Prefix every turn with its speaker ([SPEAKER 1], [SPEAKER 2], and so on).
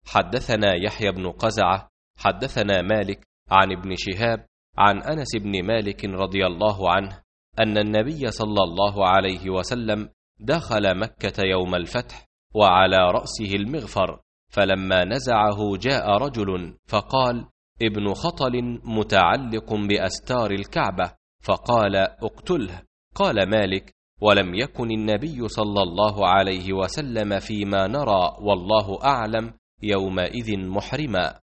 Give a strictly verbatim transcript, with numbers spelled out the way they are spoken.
[SPEAKER 1] حدثنا يحيى بن قزعة حدثنا مالك عن ابن شهاب عن أنس بن مالك رضي الله عنه أن النبي صلى الله عليه وسلم دخل مكة يوم الفتح وعلى رأسه المغفر، فلما نزعه جاء رجل فقال: ابن خطل متعلق بأستار الكعبة، فقال: اقتله. قال مالك: ولم يكن النبي صلى الله عليه وسلم فيما نرى والله أعلم يومئذ محرما.